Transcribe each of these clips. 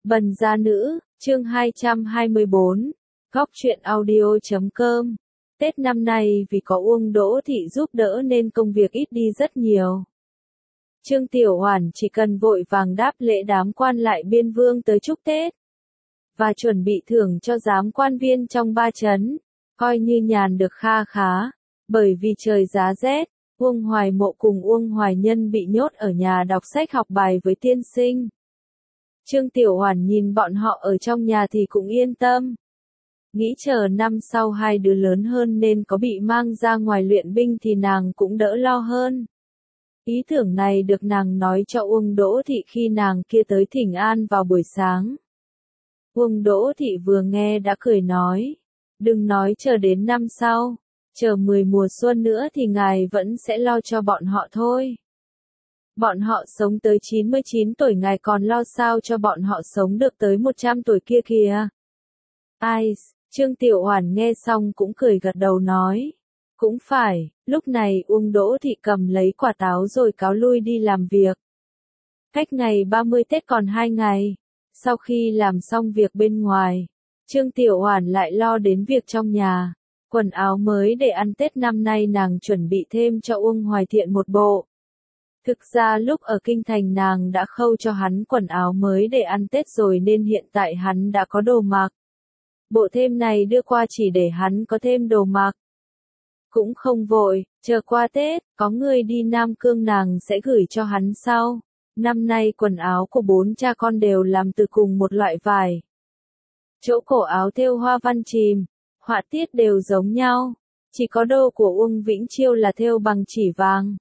Bần gia nữ, chương 224, góc truyện audio.com. Tết năm nay vì có Uông Đỗ Thị giúp đỡ nên công việc ít đi rất nhiều. Trương Tiểu Hoàn chỉ cần vội vàng đáp lễ đám quan lại biên vương tới chúc Tết, và chuẩn bị thưởng cho giám quan viên trong 3 trấn, coi như nhàn được kha khá, bởi vì trời giá rét. Uông Hoài Mộ cùng Uông Hoài Nhân bị nhốt ở nhà đọc sách học bài với tiên sinh. Trương Tiểu Hoàn nhìn bọn họ ở trong nhà thì cũng yên tâm. Nghĩ chờ năm sau hai đứa lớn hơn nên có bị mang ra ngoài luyện binh thì nàng cũng đỡ lo hơn. Ý tưởng này được nàng nói cho Uông Đỗ Thị khi nàng kia tới thỉnh an vào buổi sáng. Uông Đỗ Thị vừa nghe đã cười nói, đừng nói chờ đến năm sau, chờ 10 mùa xuân nữa thì ngài vẫn sẽ lo cho bọn họ thôi. Bọn họ sống tới 99 tuổi ngài còn lo sao cho bọn họ sống được tới 100 tuổi kia kìa. Ai, Trương Tiểu Hoàn nghe xong cũng cười gật đầu nói. Cũng phải, lúc này Uông Đỗ Thị cầm lấy quả táo rồi cáo lui đi làm việc. Cách ngày 30 Tết còn 2 ngày, sau khi làm xong việc bên ngoài, Trương Tiểu Hoàn lại lo đến việc trong nhà. Quần áo mới để ăn Tết năm nay nàng chuẩn bị thêm cho Uông Hoài Thiện một bộ. Thực ra lúc ở Kinh Thành nàng đã khâu cho hắn quần áo mới để ăn Tết rồi nên hiện tại hắn đã có đồ mặc. Bộ thêm này đưa qua chỉ để hắn có thêm đồ mặc. Cũng không vội, chờ qua Tết, có người đi Nam Cương nàng sẽ gửi cho hắn sau. Năm nay quần áo của 4 cha con đều làm từ cùng một loại vải. Chỗ cổ áo thêu hoa văn chìm, họa tiết đều giống nhau. Chỉ có đồ của Uông Vĩnh Chiêu là thêu bằng chỉ vàng.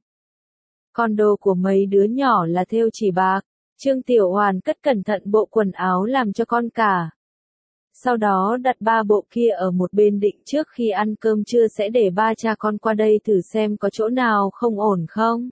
Còn đồ của mấy đứa nhỏ là thêu chỉ bạc. Trương Tiểu Hoàn cất cẩn thận bộ quần áo làm cho con cả. Sau đó đặt 3 bộ kia ở một bên định trước khi ăn cơm trưa sẽ để 3 cha con qua đây thử xem có chỗ nào không ổn không.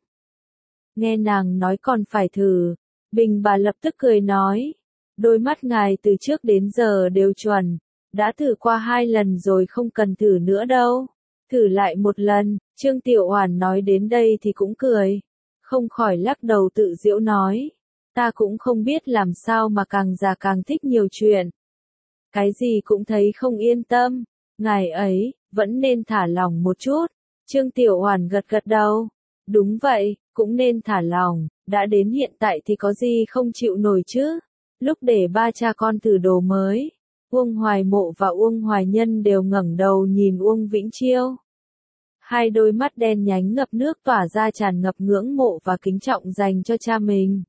Nghe nàng nói còn phải thử, Bình bà lập tức cười nói. Đôi mắt ngài từ trước đến giờ đều chuẩn, đã thử qua 2 lần rồi không cần thử nữa đâu. Thử lại một lần, Trương Tiểu Hoàn nói đến đây thì cũng cười. Không khỏi lắc đầu tự giễu nói. Ta cũng không biết làm sao mà càng già càng thích nhiều chuyện. Cái gì cũng thấy không yên tâm. Ngài ấy, vẫn nên thả lỏng một chút. Trương Tiểu Hoàn gật gật đầu. Đúng vậy, cũng nên thả lỏng. Đã đến hiện tại thì có gì không chịu nổi chứ. Lúc để 3 cha con thử đồ mới, Uông Hoài Mộ và Uông Hoài Nhân đều ngẩng đầu nhìn Uông Vĩnh Chiêu. Hai đôi mắt đen nhánh ngập nước tỏa ra tràn ngập ngưỡng mộ và kính trọng dành cho cha mình.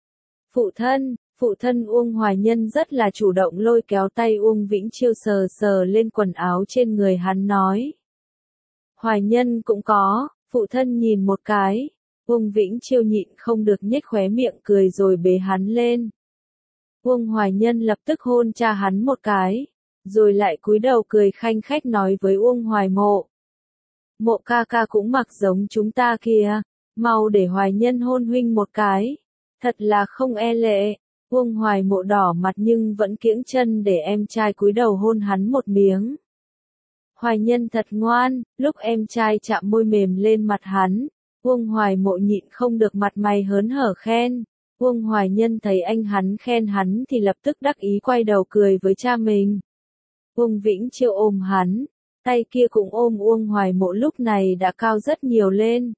Phụ thân Uông Hoài Nhân rất là chủ động lôi kéo tay Uông Vĩnh Chiêu sờ sờ lên quần áo trên người hắn nói. Hoài Nhân cũng có, phụ thân nhìn một cái. Uông Vĩnh Chiêu nhịn không được nhếch khóe miệng cười rồi bế hắn lên. Uông Hoài Nhân lập tức hôn cha hắn một cái, rồi lại cúi đầu cười khanh khách nói với Uông Hoài Mộ. Mộ ca ca cũng mặc giống chúng ta kìa, mau để Hoài Nhân hôn huynh một cái. Thật là không e lệ. Uông Hoài Mộ đỏ mặt nhưng vẫn kiễng chân để em trai cúi đầu hôn hắn một miếng. Hoài Nhân thật ngoan, lúc em trai chạm môi mềm lên mặt hắn, Uông Hoài Mộ nhịn không được mặt mày hớn hở khen. Uông Hoài Nhân thấy anh hắn khen hắn thì lập tức đắc ý quay đầu cười với cha mình. Uông Vĩnh Chiêu ôm hắn, tay kia cũng ôm Uông Hoài Mộ lúc này đã cao rất nhiều lên.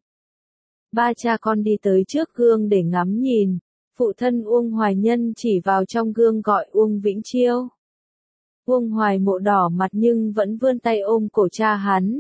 3 cha con đi tới trước gương để ngắm nhìn, phụ thân Uông Hoài Nhân chỉ vào trong gương gọi Uông Vĩnh Chiêu. Uông Hoài Mộ đỏ mặt nhưng vẫn vươn tay ôm cổ cha hắn.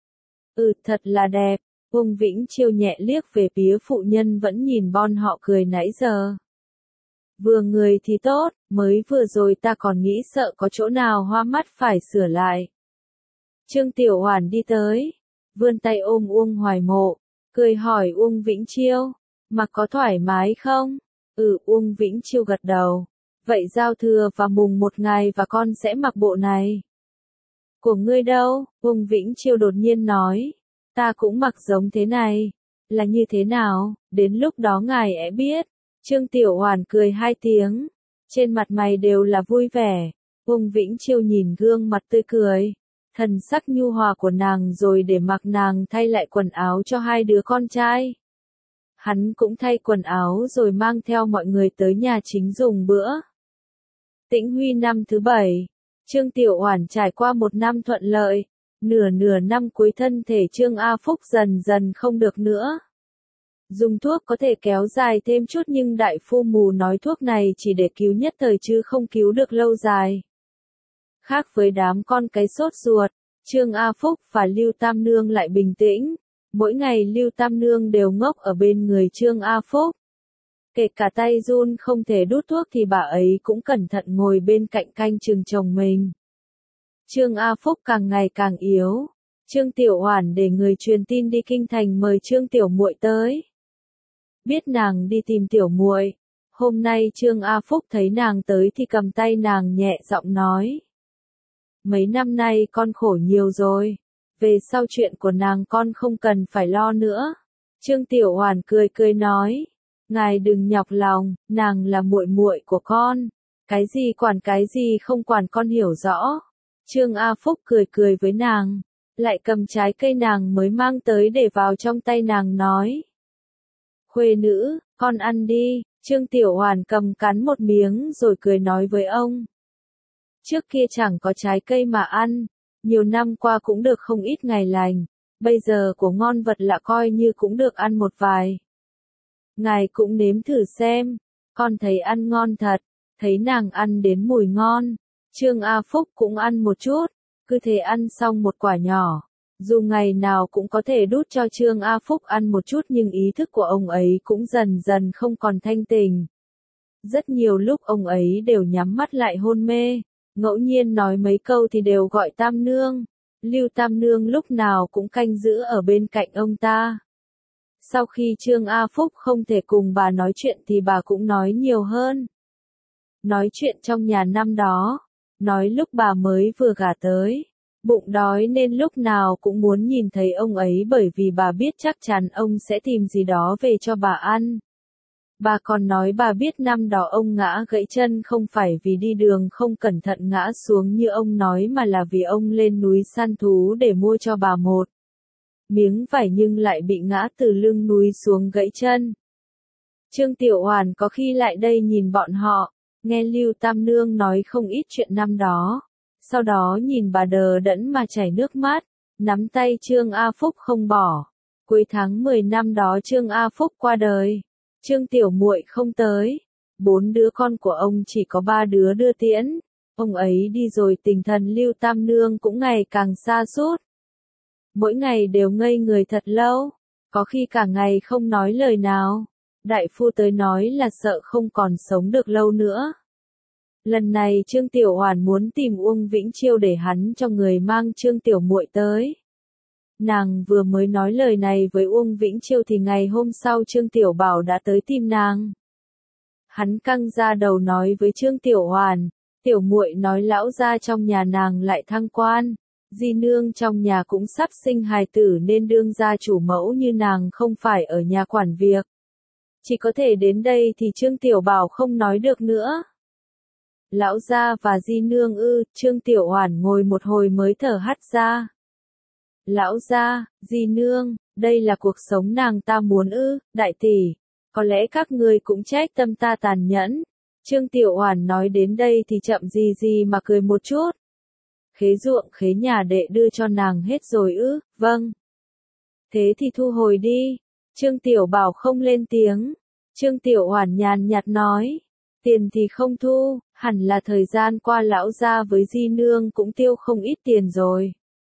Thật là đẹp. Uông Vĩnh Chiêu nhẹ liếc về phía phụ nhân vẫn nhìn bọn họ cười nãy giờ. Vừa người thì tốt, mới vừa rồi ta còn nghĩ sợ có chỗ nào hoa mắt phải sửa lại. Trương Tiểu Hoàn đi tới, vươn tay ôm Uông Hoài Mộ, cười hỏi Uông Vĩnh Chiêu, mặc có thoải mái không? Uông Vĩnh Chiêu gật đầu. Vậy giao thừa và mùng 1 ngày và con sẽ mặc bộ này. Của ngươi đâu? Uông Vĩnh Chiêu đột nhiên nói. Ta cũng mặc giống thế này. Là như thế nào? Đến lúc đó ngài ấy biết. Trương Tiểu Hoàn cười 2 tiếng. Trên mặt mày đều là vui vẻ. Uông Vĩnh Chiêu nhìn gương mặt tươi cười. Thần sắc nhu hòa của nàng rồi để mặc nàng thay lại quần áo cho 2 đứa con trai. Hắn cũng thay quần áo rồi mang theo mọi người tới nhà chính dùng bữa. Tĩnh Huy năm thứ 7. Trương Tiểu Oản trải qua một năm thuận lợi, nửa năm cuối thân thể Trương A Phúc dần dần không được nữa. Dùng thuốc có thể kéo dài thêm chút nhưng đại phu mù nói thuốc này chỉ để cứu nhất thời chứ không cứu được lâu dài. Khác với đám con cái sốt ruột, Trương A Phúc và Lưu Tam Nương lại bình tĩnh. Mỗi ngày Lưu Tam Nương đều ngốc ở bên người Trương A Phúc. Kể cả tay run không thể đút thuốc thì bà ấy cũng cẩn thận ngồi bên cạnh canh chừng chồng mình. Trương A Phúc càng ngày càng yếu. Trương Tiểu Oản để người truyền tin đi kinh thành mời Trương Tiểu Muội tới. Biết nàng đi tìm Tiểu Muội, hôm nay Trương A Phúc thấy nàng tới thì cầm tay nàng nhẹ giọng nói. Mấy năm nay con khổ nhiều rồi, về sau chuyện của nàng con không cần phải lo nữa. Trương Tiểu Oản cười cười nói, ngài đừng nhọc lòng, nàng là muội muội của con, cái gì không quản con hiểu rõ. Trương A Phúc cười cười với nàng, lại cầm trái cây nàng mới mang tới để vào trong tay nàng nói. Khuê nữ, con ăn đi. Trương Tiểu Oản cầm cắn một miếng rồi cười nói với ông. Trước kia chẳng có trái cây mà ăn, nhiều năm qua cũng được không ít ngày lành, bây giờ của ngon vật lạ coi như cũng được ăn một vài. Ngài cũng nếm thử xem, con thấy ăn ngon thật, thấy nàng ăn đến mùi ngon. Trương A Phúc cũng ăn một chút, cứ thế ăn xong một quả nhỏ. Dù ngày nào cũng có thể đút cho Trương A Phúc ăn một chút nhưng ý thức của ông ấy cũng dần dần không còn thanh tỉnh. Rất nhiều lúc ông ấy đều nhắm mắt lại hôn mê, ngẫu nhiên nói mấy câu thì đều gọi Tam Nương. Lưu Tam Nương lúc nào cũng canh giữ ở bên cạnh ông ta. Sau khi Trương A Phúc không thể cùng bà nói chuyện thì bà cũng nói nhiều hơn. Nói chuyện trong nhà năm đó, nói lúc bà mới vừa gả tới. Bụng đói nên lúc nào cũng muốn nhìn thấy ông ấy bởi vì bà biết chắc chắn ông sẽ tìm gì đó về cho bà ăn. Bà còn nói bà biết năm đó ông ngã gãy chân không phải vì đi đường không cẩn thận ngã xuống như ông nói mà là vì ông lên núi săn thú để mua cho bà một miếng vải nhưng lại bị ngã từ lưng núi xuống gãy chân. Trương Tiểu Oản có khi lại đây nhìn bọn họ, nghe Lưu Tam Nương nói không ít chuyện năm đó. Sau đó nhìn bà đờ đẫn mà chảy nước mắt, nắm tay Trương A Phúc không bỏ. Cuối tháng 10 năm đó Trương A Phúc qua đời. Trương Tiểu Muội không tới. 4 đứa con của ông chỉ có 3 đứa đưa tiễn. Ông ấy đi rồi tinh thần Lưu Tam Nương cũng ngày càng sa sút. Mỗi ngày đều ngây người thật lâu, có khi cả ngày không nói lời nào. Đại phu tới nói là sợ không còn sống được lâu nữa. Lần này Trương Tiểu Oản muốn tìm Uông Vĩnh Chiêu để hắn cho người mang Trương Tiểu Muội tới. Nàng vừa mới nói lời này với Uông Vĩnh Chiêu thì ngày hôm sau Trương Tiểu Bảo đã tới tìm nàng. Hắn căng ra đầu nói với Trương Tiểu Oản, Tiểu Muội nói lão gia trong nhà nàng lại thăng quan, di nương trong nhà cũng sắp sinh hài tử nên đương gia chủ mẫu như nàng không phải ở nhà quản việc. Chỉ có thể đến đây thì Trương Tiểu Bảo không nói được nữa. Lão gia và di nương ư? Trương Tiểu Oản ngồi một hồi mới thở hắt ra. Lão gia, di nương, đây là cuộc sống nàng ta muốn ư? Đại tỷ, có lẽ các ngươi cũng trách tâm ta tàn nhẫn. Trương Tiểu Oản nói đến đây thì chậm gì mà cười một chút. Khế ruộng khế nhà đệ đưa cho nàng hết rồi ư? Vâng. Thế thì thu hồi đi. Trương Tiểu Bảo không lên tiếng. Trương Tiểu Oản nhàn nhạt nói, tiền thì không thu, hẳn là thời gian qua lão gia với di nương cũng tiêu không ít tiền rồi.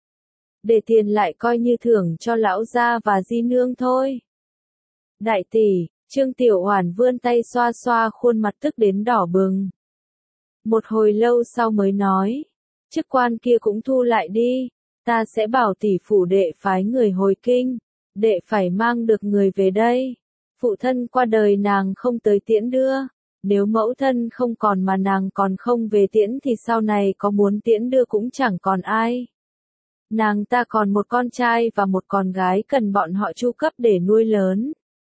Để tiền lại coi như thưởng cho lão gia và di nương thôi. Đại tỷ, Trương Tiểu Oản vươn tay xoa xoa khuôn mặt tức đến đỏ bừng. Một hồi lâu sau mới nói, chức quan kia cũng thu lại đi, ta sẽ bảo tỷ phủ đệ phái người hồi kinh, đệ phải mang được người về đây. Phụ thân qua đời nàng không tới tiễn đưa, nếu mẫu thân không còn mà nàng còn không về tiễn thì sau này có muốn tiễn đưa cũng chẳng còn ai. Nàng ta còn một con trai và một con gái cần bọn họ chu cấp để nuôi lớn.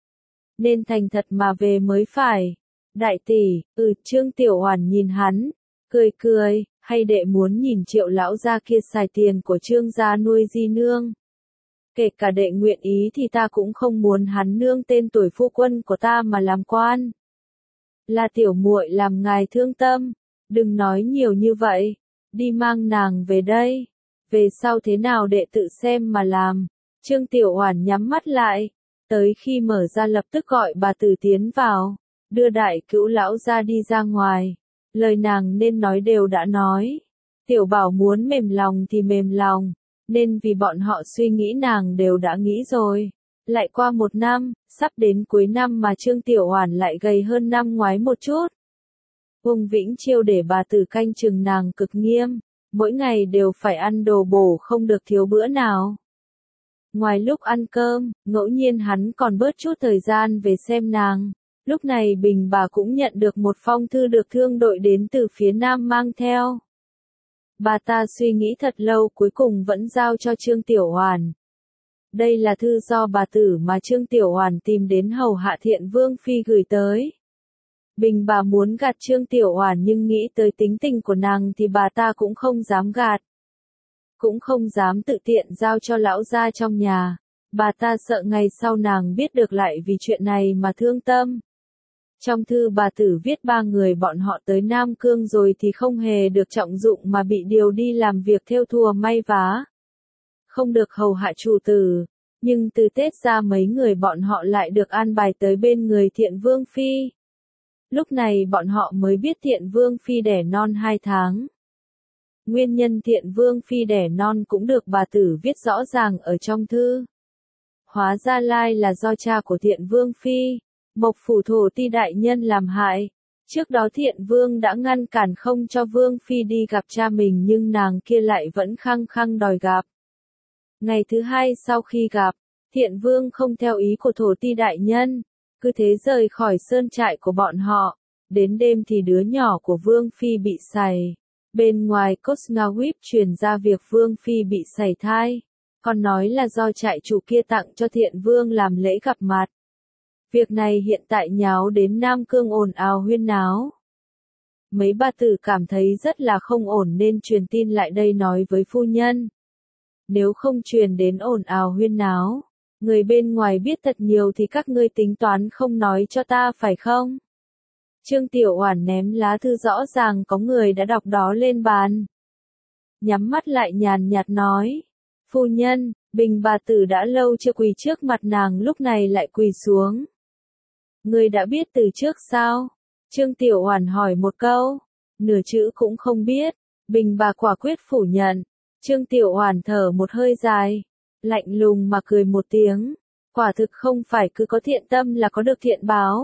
Nên thành thật mà về mới phải. Đại tỷ, Trương Tiểu Oản nhìn hắn, cười cười, hay đệ muốn nhìn Triệu lão gia kia xài tiền của Trương gia nuôi di nương. Kể cả đệ nguyện ý thì ta cũng không muốn hắn nương tên tuổi phu quân của ta mà làm quan. Là Tiểu Muội làm ngài thương tâm. Đừng nói nhiều như vậy, đi mang nàng về đây. Về sau thế nào đệ tự xem mà làm. Trương Tiểu Oản nhắm mắt lại, tới khi mở ra lập tức gọi bà tử tiến vào, đưa Đại Cữu lão gia đi ra ngoài. Lời nàng nên nói đều đã nói. Tiểu Bảo muốn mềm lòng thì mềm lòng, nên vì bọn họ suy nghĩ nàng đều đã nghĩ rồi. Lại qua 1 năm, sắp đến cuối năm mà Trương Tiểu Oản lại gầy hơn năm ngoái một chút. Uông Vĩnh Chiêu để bà tử canh chừng nàng cực nghiêm, mỗi ngày đều phải ăn đồ bổ không được thiếu bữa nào. Ngoài lúc ăn cơm, ngẫu nhiên hắn còn bớt chút thời gian về xem nàng. Lúc này Bình bà cũng nhận được một phong thư được thương đội đến từ phía Nam mang theo. Bà ta suy nghĩ thật lâu cuối cùng vẫn giao cho Trương Tiểu Oản. Đây là thư do bà tử mà Trương Tiểu Oản tìm đến hầu hạ Thiện Vương Phi gửi tới. Bình bà muốn gạt Trương Tiểu Oản nhưng nghĩ tới tính tình của nàng thì bà ta cũng không dám gạt. Cũng không dám tự tiện giao cho lão gia trong nhà. Bà ta sợ ngày sau nàng biết được lại vì chuyện này mà thương tâm. Trong thư bà tử viết 3 người bọn họ tới Nam Cương rồi thì không hề được trọng dụng mà bị điều đi làm việc thêu thùa may vá. Không được hầu hạ chủ tử, nhưng từ Tết ra mấy người bọn họ lại được an bài tới bên người Thiện Vương Phi. Lúc này bọn họ mới biết Thiện Vương Phi đẻ non 2 tháng. Nguyên nhân Thiện Vương Phi đẻ non cũng được bà tử viết rõ ràng ở trong thư. Hóa ra lai là do cha của Thiện Vương Phi, Mộc Phủ Thổ Ti đại nhân làm hại. Trước đó Thiện Vương đã ngăn cản không cho Vương Phi đi gặp cha mình nhưng nàng kia lại vẫn khăng khăng đòi gặp. Ngày thứ 2 sau khi gặp, Thiện Vương không theo ý của Thổ Ti đại nhân, cứ thế rời khỏi sơn trại của bọn họ. Đến đêm thì đứa nhỏ của Vương Phi bị sảy. Bên ngoài Cosnawip truyền ra việc Vương Phi bị sảy thai, còn nói là do trại chủ kia tặng cho Thiện Vương làm lễ gặp mặt. Việc này hiện tại nháo đến Nam Cương ồn ào huyên náo. Mấy bà tử cảm thấy rất là không ổn nên truyền tin lại đây nói với phu nhân. Nếu không truyền đến ồn ào huyên náo, người bên ngoài biết thật nhiều thì các ngươi tính toán không nói cho ta phải không? Trương Tiểu Oản ném lá thư rõ ràng có người đã đọc đó lên bàn. Nhắm mắt lại nhàn nhạt nói. Phu nhân, Bình bà tử đã lâu chưa quỳ trước mặt nàng lúc này lại quỳ xuống. Người đã biết từ trước sao? Trương Tiểu Oản hỏi một câu. Nửa chữ cũng không biết. Bình bà quả quyết phủ nhận. Trương Tiểu Oản thở một hơi dài. Lạnh lùng mà cười một tiếng. Quả thực không phải cứ có thiện tâm là có được thiện báo.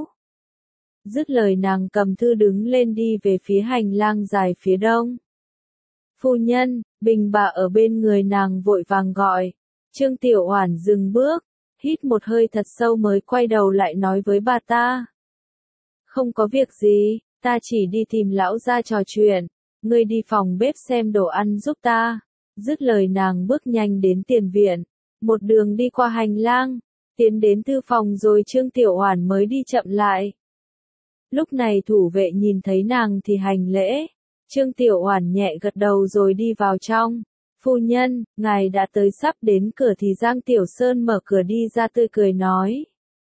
Dứt lời nàng cầm thư đứng lên đi về phía hành lang dài phía đông. Phu nhân, Bình bà ở bên người nàng vội vàng gọi. Trương Tiểu Oản dừng bước, hít một hơi thật sâu mới quay đầu lại nói với bà ta. Không có việc gì, ta chỉ đi tìm lão gia trò chuyện, ngươi đi phòng bếp xem đồ ăn giúp ta. Dứt lời nàng bước nhanh đến tiền viện, một đường đi qua hành lang, tiến đến thư phòng rồi Trương Tiểu Oản mới đi chậm lại. Lúc này thủ vệ nhìn thấy nàng thì hành lễ. Trương Tiểu Oản nhẹ gật đầu rồi đi vào trong. Phu nhân, ngài đã tới sắp đến cửa thì Giang Tiểu Sơn mở cửa đi ra tươi cười nói.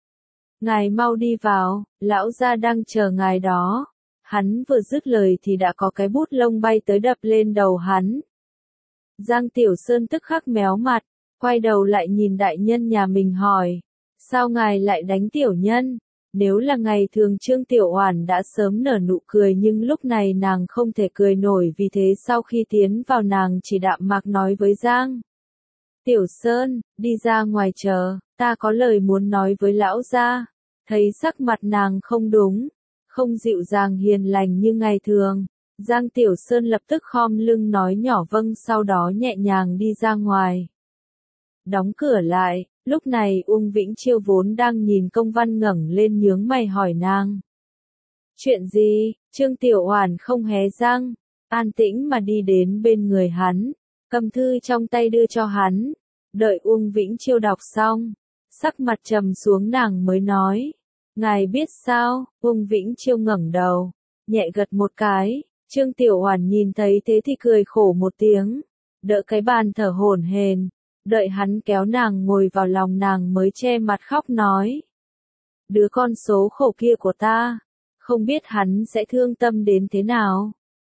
Ngài mau đi vào, lão gia đang chờ ngài đó. Hắn vừa dứt lời thì đã có cái bút lông bay tới đập lên đầu hắn. Giang Tiểu Sơn tức khắc méo mặt, quay đầu lại nhìn đại nhân nhà mình hỏi. Sao ngài lại đánh tiểu nhân? Nếu là ngày thường Trương Tiểu Oản đã sớm nở nụ cười nhưng lúc này nàng không thể cười nổi vì thế sau khi tiến vào nàng chỉ đạm mạc nói với Giang. Tiểu Sơn, đi ra ngoài chờ, ta có lời muốn nói với lão gia. Thấy sắc mặt nàng không đúng, không dịu dàng hiền lành như ngày thường. Giang Tiểu Sơn lập tức khom lưng nói nhỏ vâng sau đó nhẹ nhàng đi ra ngoài. Đóng cửa lại. Lúc này Uông Vĩnh Chiêu vốn đang nhìn công văn ngẩng lên nhướng mày hỏi nàng. Chuyện gì? Trương Tiểu Oản không hé răng, an tĩnh mà đi đến bên người hắn, cầm thư trong tay đưa cho hắn. Đợi Uông Vĩnh Chiêu đọc xong, sắc mặt trầm xuống nàng mới nói. Ngài biết sao? Uông Vĩnh Chiêu ngẩng đầu, nhẹ gật một cái. Trương Tiểu Oản nhìn thấy thế thì cười khổ một tiếng, đỡ cái bàn thở hổn hển. Đợi hắn kéo nàng ngồi vào lòng nàng mới che mặt khóc nói. Đứa con số khổ kia của ta, không biết hắn sẽ thương tâm đến thế nào.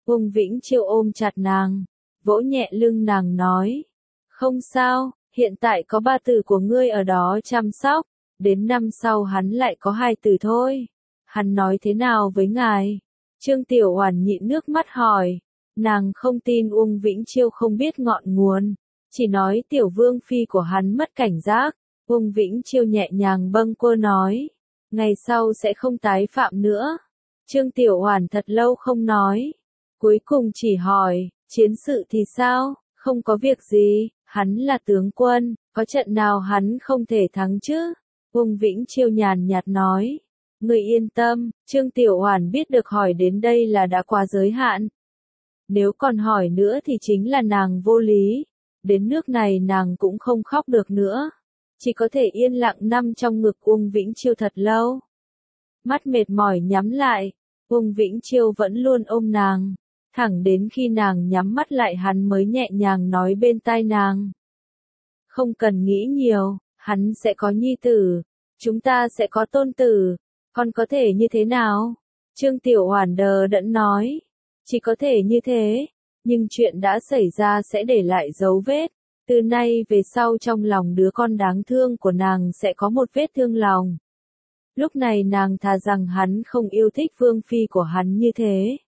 Uông Vĩnh Chiêu ôm chặt nàng, vỗ nhẹ lưng nàng nói. Không sao, hiện tại có 3 tử của ngươi ở đó chăm sóc, đến năm sau hắn lại có 2 tử thôi. Hắn nói thế nào với ngài? Trương Tiểu Oản nhịn nước mắt hỏi. Nàng không tin Uông Vĩnh Chiêu không biết ngọn nguồn, chỉ nói tiểu vương phi của hắn mất cảnh giác. Uông Vĩnh Chiêu nhẹ nhàng bâng quơ nói, ngày sau sẽ không tái phạm nữa. Trương Tiểu Oản thật lâu không nói, cuối cùng chỉ hỏi, chiến sự thì sao? Không có việc gì, hắn là tướng quân, có trận nào hắn không thể thắng chứ? Uông Vĩnh Chiêu nhàn nhạt nói, người yên tâm. Trương Tiểu Oản biết được hỏi đến đây là đã quá giới hạn. Nếu còn hỏi nữa thì chính là nàng vô lý, đến nước này nàng cũng không khóc được nữa. Chỉ có thể yên lặng nằm trong ngực Uông Vĩnh Chiêu thật lâu. Mắt mệt mỏi nhắm lại, Uông Vĩnh Chiêu vẫn luôn ôm nàng, thẳng đến khi nàng nhắm mắt lại hắn mới nhẹ nhàng nói bên tai nàng. Không cần nghĩ nhiều, hắn sẽ có nhi tử, chúng ta sẽ có tôn tử, còn có thể như thế nào? Trương Tiểu Oản đờ đẫn nói, chỉ có thể như thế, nhưng chuyện đã xảy ra sẽ để lại dấu vết. Từ nay về sau trong lòng đứa con đáng thương của nàng sẽ có một vết thương lòng. Lúc này nàng thà rằng hắn không yêu thích vương phi của hắn như thế.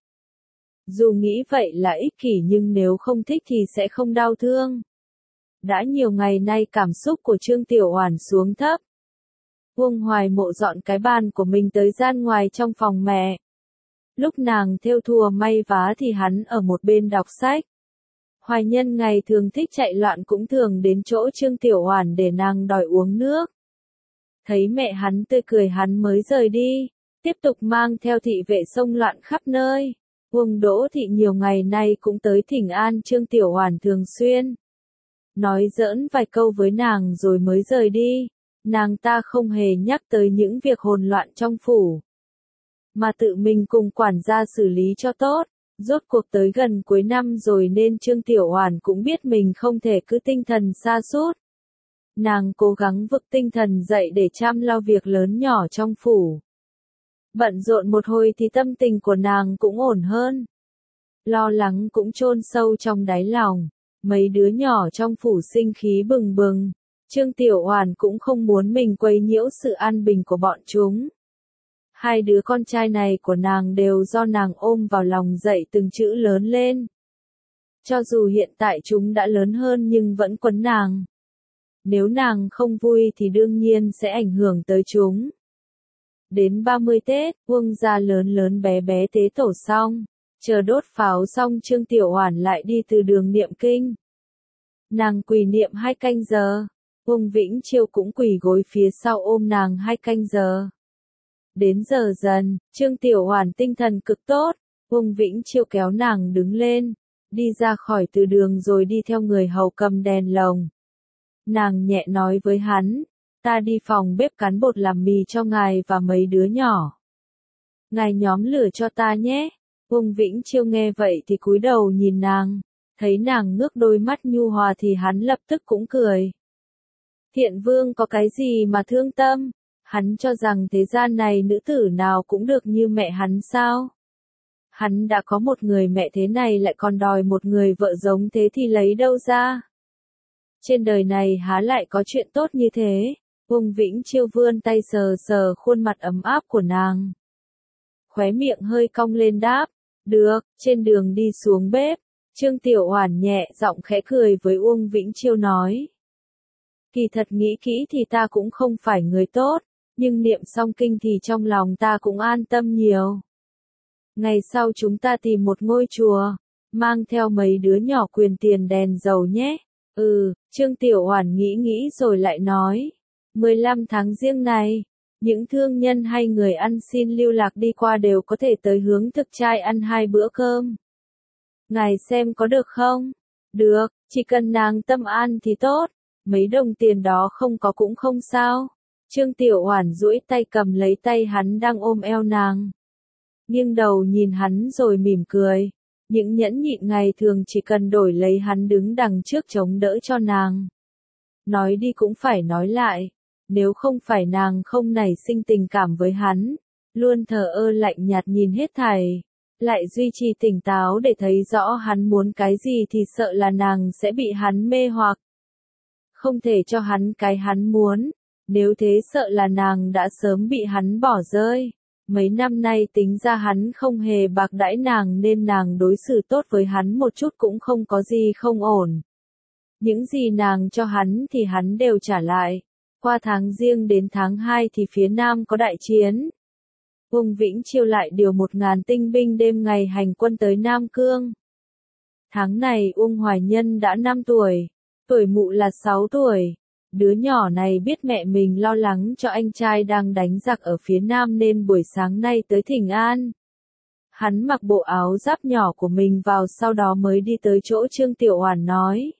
Dù nghĩ vậy là ích kỷ nhưng nếu không thích thì sẽ không đau thương. Đã nhiều ngày nay cảm xúc của Trương Tiểu Oản xuống thấp. Uông Hoài Mộ dọn cái bàn của mình tới gian ngoài trong phòng mẹ. Lúc nàng thêu thùa may vá thì hắn ở một bên đọc sách. Hoài Nhân ngày thường thích chạy loạn cũng thường đến chỗ Trương Tiểu Oản để nàng đòi uống nước. Thấy mẹ hắn tươi cười hắn mới rời đi, tiếp tục mang theo thị vệ xông loạn khắp nơi. Uông Đỗ Thị nhiều ngày nay cũng tới thỉnh an Trương Tiểu Oản thường xuyên. Nói giỡn vài câu với nàng rồi mới rời đi, nàng ta không hề nhắc tới những việc hỗn loạn trong phủ, mà tự mình cùng quản gia xử lý cho tốt. Rốt cuộc tới gần cuối năm rồi nên Trương Tiểu Oản cũng biết mình không thể cứ tinh thần sa sút. Nàng cố gắng vực tinh thần dậy để chăm lo việc lớn nhỏ trong phủ. Bận rộn một hồi thì tâm tình của nàng cũng ổn hơn. Lo lắng cũng chôn sâu trong đáy lòng. Mấy đứa nhỏ trong phủ sinh khí bừng bừng. Trương Tiểu Oản cũng không muốn mình quấy nhiễu sự an bình của bọn chúng. 2 đứa con trai này của nàng đều do nàng ôm vào lòng dạy từng chữ lớn lên. Cho dù hiện tại chúng đã lớn hơn nhưng vẫn quấn nàng. Nếu nàng không vui thì đương nhiên sẽ ảnh hưởng tới chúng. Đến 30 Tết, Uông gia lớn lớn bé bé tế tổ xong, chờ đốt pháo xong Trương Tiểu Oản lại đi từ đường niệm kinh. Nàng quỳ niệm 2 canh giờ, Uông Vĩnh Chiêu cũng quỳ gối phía sau ôm nàng 2 canh giờ. Đến giờ dần, Trương Tiểu Oản tinh thần cực tốt, Uông Vĩnh Chiêu kéo nàng đứng lên, đi ra khỏi từ đường rồi đi theo người hầu cầm đèn lồng. Nàng nhẹ nói với hắn, ta đi phòng bếp cán bột làm mì cho ngài và mấy đứa nhỏ. Ngài nhóm lửa cho ta nhé. Uông Vĩnh Chiêu nghe vậy thì cúi đầu nhìn nàng, thấy nàng ngước đôi mắt nhu hòa thì hắn lập tức cũng cười. Thiện Vương có cái gì mà thương tâm? Hắn cho rằng thế gian này nữ tử nào cũng được như mẹ hắn sao? Hắn đã có một người mẹ thế này lại còn đòi một người vợ giống thế thì lấy đâu ra? Trên đời này há lại có chuyện tốt như thế? Uông Vĩnh Chiêu vươn tay sờ sờ khuôn mặt ấm áp của nàng. Khóe miệng hơi cong lên đáp, được. Trên đường đi xuống bếp, Trương Tiểu Oản nhẹ giọng khẽ cười với Uông Vĩnh Chiêu nói. Kỳ thật nghĩ kỹ thì ta cũng không phải người tốt, nhưng niệm xong kinh thì trong lòng ta cũng an tâm nhiều. Ngày sau chúng ta tìm một ngôi chùa, mang theo mấy đứa nhỏ quyền tiền đèn dầu nhé. Trương Tiểu Oản nghĩ rồi lại nói. 15 tháng Giêng này, những thương nhân hay người ăn xin lưu lạc đi qua đều có thể tới hướng thực trai ăn 2 bữa cơm. Ngài xem có được không? Được, chỉ cần nàng tâm an thì tốt, mấy đồng tiền đó không có cũng không sao. Trương Tiểu Oản duỗi tay cầm lấy tay hắn đang ôm eo nàng. Nghiêng đầu nhìn hắn rồi mỉm cười. Những nhẫn nhịn ngày thường chỉ cần đổi lấy hắn đứng đằng trước chống đỡ cho nàng. Nói đi cũng phải nói lại, nếu không phải nàng không nảy sinh tình cảm với hắn, luôn thờ ơ lạnh nhạt nhìn hết thảy, lại duy trì tỉnh táo để thấy rõ hắn muốn cái gì thì sợ là nàng sẽ bị hắn mê hoặc. Không thể cho hắn cái hắn muốn, nếu thế sợ là nàng đã sớm bị hắn bỏ rơi. Mấy năm nay tính ra hắn không hề bạc đãi nàng nên nàng đối xử tốt với hắn một chút cũng không có gì không ổn. Những gì nàng cho hắn thì hắn đều trả lại. Qua tháng Giêng đến tháng 2 thì phía Nam có đại chiến. Uông Vĩnh Chiêu lại điều 1.000 tinh binh đêm ngày hành quân tới Nam Cương. Tháng này Uông Hoài Nhân đã 5 tuổi, tuổi mụ là 6 tuổi. Đứa nhỏ này biết mẹ mình lo lắng cho anh trai đang đánh giặc ở phía Nam nên buổi sáng nay tới thỉnh an. Hắn mặc bộ áo giáp nhỏ của mình vào sau đó mới đi tới chỗ Trương Tiểu Oản nói.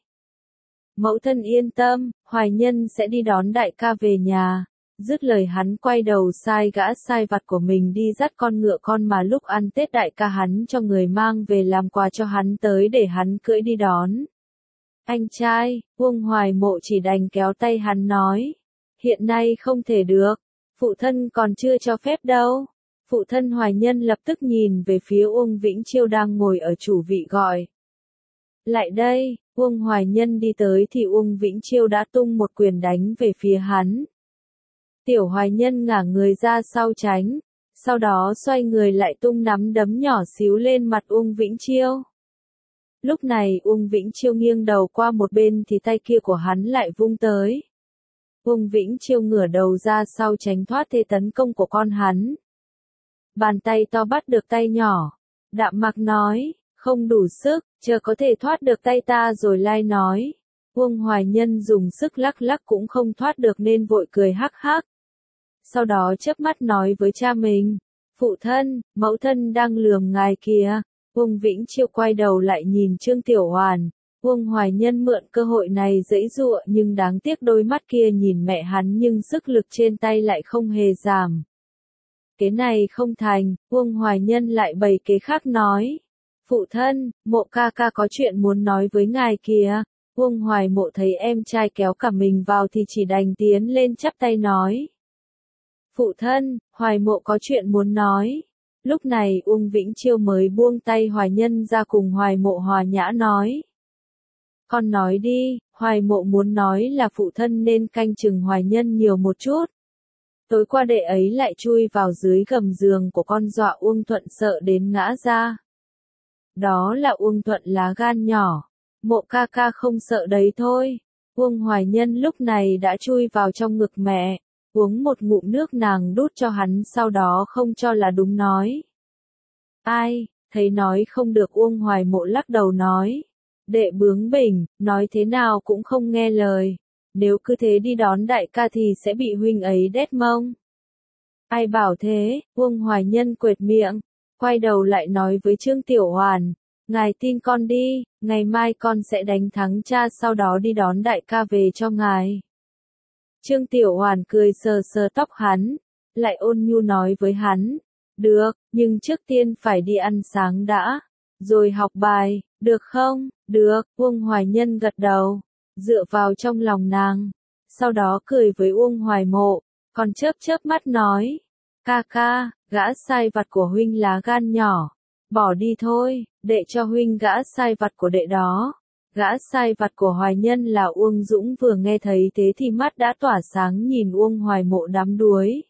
Mẫu thân yên tâm, Hoài Nhân sẽ đi đón đại ca về nhà. Dứt lời hắn quay đầu sai gã sai vặt của mình đi dắt con ngựa con mà lúc ăn Tết đại ca hắn cho người mang về làm quà cho hắn tới để hắn cưỡi đi đón. Anh trai, Uông Hoài Mộ chỉ đành kéo tay hắn nói. Hiện nay không thể được, phụ thân còn chưa cho phép đâu. Phụ thân Hoài Nhân lập tức nhìn về phía Uông Vĩnh Chiêu đang ngồi ở chủ vị gọi. Lại đây, Uông Hoài Nhân đi tới thì Uông Vĩnh Chiêu đã tung một quyền đánh về phía hắn. Tiểu Hoài Nhân ngả người ra sau tránh, sau đó xoay người lại tung nắm đấm nhỏ xíu lên mặt Uông Vĩnh Chiêu. Lúc này Uông Vĩnh Chiêu nghiêng đầu qua một bên thì tay kia của hắn lại vung tới. Uông Vĩnh Chiêu ngửa đầu ra sau tránh thoát thế tấn công của con hắn. Bàn tay to bắt được tay nhỏ. Đạm Mặc nói, không đủ sức, chờ có thể thoát được tay ta rồi lai nói. Uông Hoài Nhân dùng sức lắc lắc cũng không thoát được nên vội cười hắc hắc. Sau đó chớp mắt nói với cha mình, phụ thân, mẫu thân đang lườm ngài kìa. Uông Vĩnh Chiêu quay đầu lại nhìn Trương Tiểu Oản. Uông Hoài Nhân mượn cơ hội này giãy giụa nhưng đáng tiếc đôi mắt kia nhìn mẹ hắn nhưng sức lực trên tay lại không hề giảm. Kế này không thành, Uông Hoài Nhân lại bày kế khác nói. Phụ thân, Mộ ca ca có chuyện muốn nói với ngài kìa. Uông Hoài Mộ thấy em trai kéo cả mình vào thì chỉ đành tiến lên chắp tay nói. Phụ thân, Hoài Mộ có chuyện muốn nói. Lúc này Uông Vĩnh Chiêu mới buông tay Hoài Nhân ra cùng Hoài Mộ hòa nhã nói. Con nói đi, Hoài Mộ muốn nói là phụ thân nên canh chừng Hoài Nhân nhiều một chút. Tối qua đệ ấy lại chui vào dưới gầm giường của con dọa Uông Thuận sợ đến ngã ra. Đó là Uông Thuận lá gan nhỏ. Mộ ca ca không sợ đấy thôi. Uông Hoài Nhân lúc này đã chui vào trong ngực mẹ. Uống một ngụm nước nàng đút cho hắn sau đó không cho là đúng nói. Ai, thấy nói không được Uông Hoài Mộ lắc đầu nói. Đệ bướng bỉnh, nói thế nào cũng không nghe lời. Nếu cứ thế đi đón đại ca thì sẽ bị huynh ấy đét mông. Ai bảo thế, Uông Hoài Nhân quệt miệng, quay đầu lại nói với Trương Tiểu Oản. Ngài tin con đi, ngày mai con sẽ đánh thắng cha sau đó đi đón đại ca về cho ngài. Trương Tiểu Oản cười sờ sờ tóc hắn, lại ôn nhu nói với hắn, được, nhưng trước tiên phải đi ăn sáng đã, rồi học bài, được không? Được, Uông Hoài Nhân gật đầu, dựa vào trong lòng nàng, sau đó cười với Uông Hoài Mộ, còn chớp chớp mắt nói, ca ca, gã sai vặt của huynh lá gan nhỏ, bỏ đi thôi, đệ cho huynh gã sai vặt của đệ đó. Gã sai vặt của Hoài Nhân là Uông Dũng vừa nghe thấy thế thì mắt đã tỏa sáng nhìn Uông Hoài Mộ đắm đuối.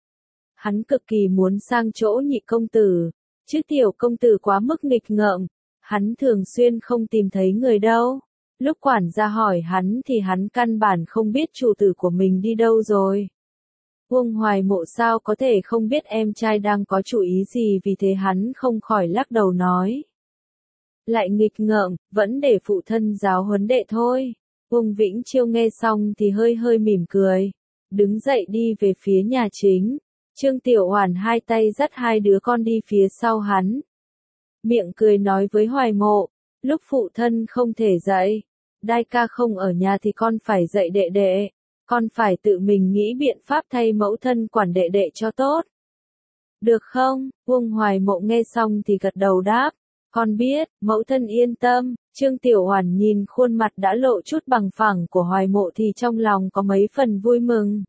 Hắn cực kỳ muốn sang chỗ Nhị công tử, chứ Tiểu công tử quá mức nghịch ngợm, hắn thường xuyên không tìm thấy người đâu. Lúc quản gia hỏi hắn thì hắn căn bản không biết chủ tử của mình đi đâu rồi. Uông Hoài Mộ sao có thể không biết em trai đang có chủ ý gì vì thế hắn không khỏi lắc đầu nói. Lại nghịch ngợm, vẫn để phụ thân giáo huấn đệ thôi. Uông Vĩnh Chiêu nghe xong thì hơi hơi mỉm cười, đứng dậy đi về phía nhà chính. Trương Tiểu Oản hai tay dắt hai đứa con đi phía sau hắn. Miệng cười nói với Hoài Mộ, lúc phụ thân không thể dậy, đại ca không ở nhà thì con phải dạy đệ đệ, con phải tự mình nghĩ biện pháp thay mẫu thân quản đệ đệ cho tốt. Được không? Uông Hoài Mộ nghe xong thì gật đầu đáp. Con biết, mẫu thân yên tâm. Trương Tiểu Oản nhìn khuôn mặt đã lộ chút bằng phẳng của Hoài Mộ thì trong lòng có mấy phần vui mừng.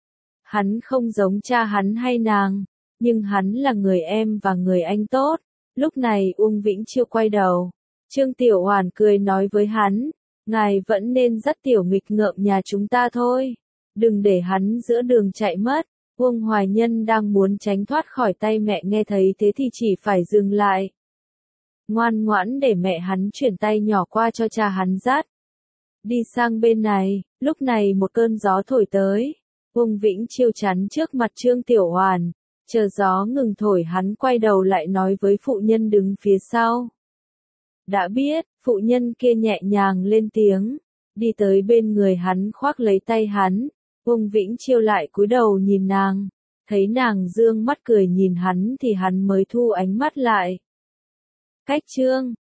Hắn không giống cha hắn hay nàng, nhưng hắn là người em và người anh tốt. Lúc này Uông Vĩnh Chiêu quay đầu. Trương Tiểu Hoàn cười nói với hắn, ngài vẫn nên dắt tiểu nghịch ngợm nhà chúng ta thôi. Đừng để hắn giữa đường chạy mất. Uông Hoài Nhân đang muốn tránh thoát khỏi tay mẹ, nghe thấy thế thì chỉ phải dừng lại. Ngoan ngoãn để mẹ hắn chuyển tay nhỏ qua cho cha hắn dắt. Đi sang bên này, lúc này một cơn gió thổi tới. Uông Vĩnh Chiêu chắn trước mặt Trương Tiểu Hoàn, chờ gió ngừng thổi hắn quay đầu lại nói với phụ nhân đứng phía sau. Đã biết, phụ nhân kia nhẹ nhàng lên tiếng, đi tới bên người hắn khoác lấy tay hắn. Uông Vĩnh Chiêu lại cúi đầu nhìn nàng, thấy nàng dương mắt cười nhìn hắn thì hắn mới thu ánh mắt lại. Cách Trương